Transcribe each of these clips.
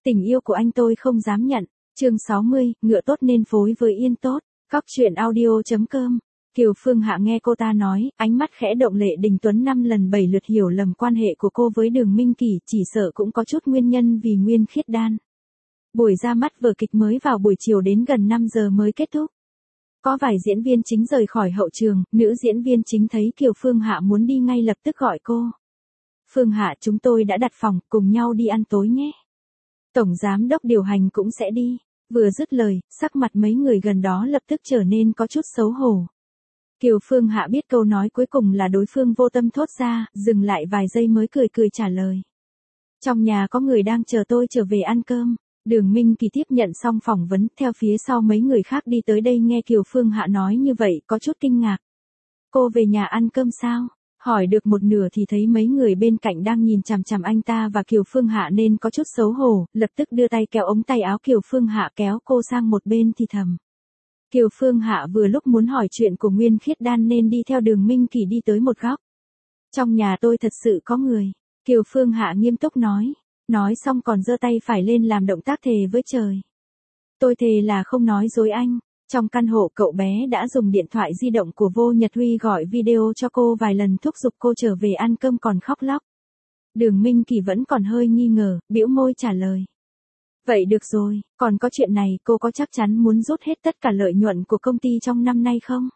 Tình yêu của anh tôi không dám nhận. Chương 60, ngựa tốt nên phối với yên tốt. Cóc truyện audio.com. Kiều Phương Hạ nghe cô ta nói, ánh mắt khẽ động. Lệ Đình Tuấn 5 lần 7 lượt hiểu lầm quan hệ của cô với Đường Minh Kỳ, chỉ sợ cũng có chút nguyên nhân vì Nguyên Khiết Đan. Buổi ra mắt vở kịch mới vào buổi chiều đến gần 5 giờ mới kết thúc. Có vài diễn viên chính rời khỏi hậu trường, nữ diễn viên chính thấy Kiều Phương Hạ muốn đi ngay lập tức gọi cô. Phương Hạ, chúng tôi đã đặt phòng, cùng nhau đi ăn tối nhé. Tổng giám đốc điều hành cũng sẽ đi. Vừa dứt lời, sắc mặt mấy người gần đó lập tức trở nên có chút xấu hổ. Kiều Phương Hạ biết câu nói cuối cùng là đối phương vô tâm thốt ra, dừng lại vài giây mới cười cười trả lời. Trong nhà có người đang chờ tôi trở về ăn cơm. Đường Minh Kỳ tiếp nhận xong phỏng vấn, theo phía sau mấy người khác đi tới đây nghe Kiều Phương Hạ nói như vậy, có chút kinh ngạc. Cô về nhà ăn cơm sao? Hỏi được một nửa thì thấy mấy người bên cạnh đang nhìn chằm chằm anh ta và Kiều Phương Hạ nên có chút xấu hổ, lập tức đưa tay kéo ống tay áo Kiều Phương Hạ kéo cô sang một bên thì thầm. Kiều Phương Hạ vừa lúc muốn hỏi chuyện của Nguyên Khiết Đan nên đi theo Đường Minh Kỳ đi tới một góc. Trong nhà tôi thật sự có người. Kiều Phương Hạ nghiêm túc nói. Nói xong còn giơ tay phải lên làm động tác thề với trời. Tôi thề là không nói dối anh. Trong căn hộ cậu bé đã dùng điện thoại di động của Vô Nhật Huy gọi video cho cô vài lần thúc giục cô trở về ăn cơm còn khóc lóc. Đường Minh Kỳ vẫn còn hơi nghi ngờ, bĩu môi trả lời. Vậy được rồi, còn có chuyện này, cô có chắc chắn muốn rút hết tất cả lợi nhuận của công ty trong năm nay không?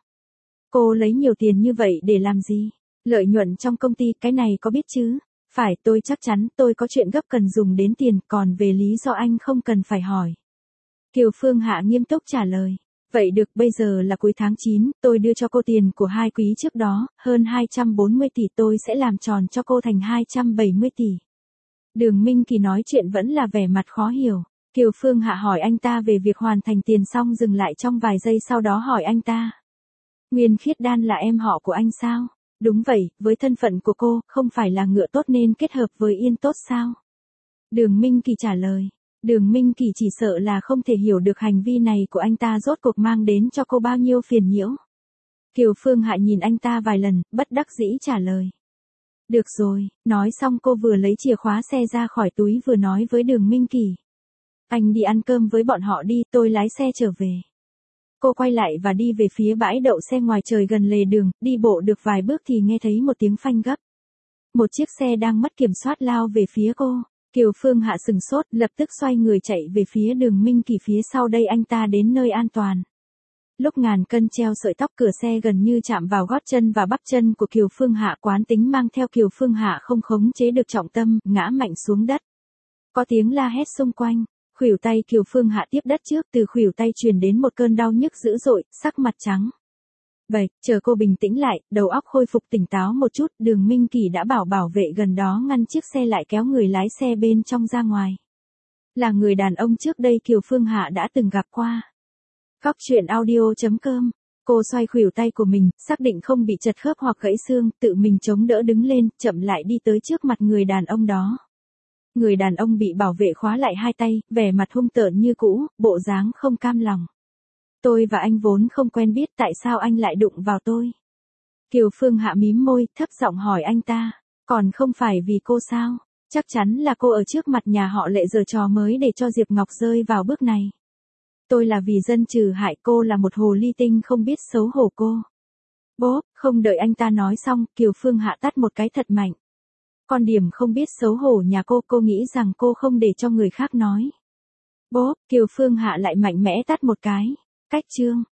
Cô lấy nhiều tiền như vậy để làm gì? Lợi nhuận trong công ty, cái này có biết chứ? Phải, tôi chắc chắn, tôi có chuyện gấp cần dùng đến tiền, còn về lý do anh không cần phải hỏi. Kiều Phương Hạ nghiêm túc trả lời. Vậy được, bây giờ là cuối tháng 9, tôi đưa cho cô tiền của 2 quý trước đó, hơn 240 tỷ, tôi sẽ làm tròn cho cô thành 270 tỷ. Đường Minh Kỳ nói chuyện vẫn là vẻ mặt khó hiểu. Kiều Phương Hạ hỏi anh ta về việc hoàn thành tiền xong dừng lại trong vài giây sau đó hỏi anh ta. Nguyên Khiết Đan là em họ của anh sao? Đúng vậy, với thân phận của cô, không phải là ngựa tốt nên kết hợp với yên tốt sao? Đường Minh Kỳ trả lời. Đường Minh Kỳ chỉ sợ là không thể hiểu được hành vi này của anh ta rốt cuộc mang đến cho cô bao nhiêu phiền nhiễu. Kiều Phương Hạ nhìn anh ta vài lần, bất đắc dĩ trả lời. Được rồi, nói xong cô vừa lấy chìa khóa xe ra khỏi túi vừa nói với Đường Minh Kỳ. Anh đi ăn cơm với bọn họ đi, tôi lái xe trở về. Cô quay lại và đi về phía bãi đậu xe ngoài trời gần lề đường, đi bộ được vài bước thì nghe thấy một tiếng phanh gấp. Một chiếc xe đang mất kiểm soát lao về phía cô. Kiều Phương Hạ sừng sốt, lập tức xoay người chạy về phía Đường Minh Kỳ phía sau đây anh ta đến nơi an toàn. Lúc ngàn cân treo sợi tóc cửa xe gần như chạm vào gót chân và bắp chân của Kiều Phương Hạ quán tính mang theo Kiều Phương Hạ không khống chế được trọng tâm, ngã mạnh xuống đất. Có tiếng la hét xung quanh. Khuỷu tay Kiều Phương Hạ tiếp đất trước, từ khuỷu tay truyền đến một cơn đau nhức dữ dội, sắc mặt trắng bệch. Chờ cô bình tĩnh lại, đầu óc khôi phục tỉnh táo một chút, Đường Minh Kỳ đã bảo vệ gần đó ngăn chiếc xe lại kéo người lái xe bên trong ra ngoài. Là người đàn ông trước đây Kiều Phương Hạ đã từng gặp qua. Cóc truyện audio.com. Cô xoay khuỷu tay của mình, xác định không bị chật khớp hoặc gãy xương, tự mình chống đỡ đứng lên, chậm lại đi tới trước mặt người đàn ông đó. Người đàn ông bị bảo vệ khóa lại hai tay, vẻ mặt hung tợn như cũ, bộ dáng không cam lòng. Tôi và anh vốn không quen biết, tại sao anh lại đụng vào tôi? Kiều Phương Hạ mím môi, thấp giọng hỏi anh ta. Còn không phải vì cô sao? Chắc chắn là cô ở trước mặt nhà họ Lệ giở trò mới để cho Diệp Ngọc rơi vào bước này. Tôi là vì dân trừ hại, cô là một hồ ly tinh không biết xấu hổ cô. Bốp, không đợi anh ta nói xong, Kiều Phương Hạ tát một cái thật mạnh. Con điểm không biết xấu hổ nhà cô nghĩ rằng cô không để cho người khác nói. Bốp, Kiều Phương Hạ lại mạnh mẽ tát một cái. Cách chương.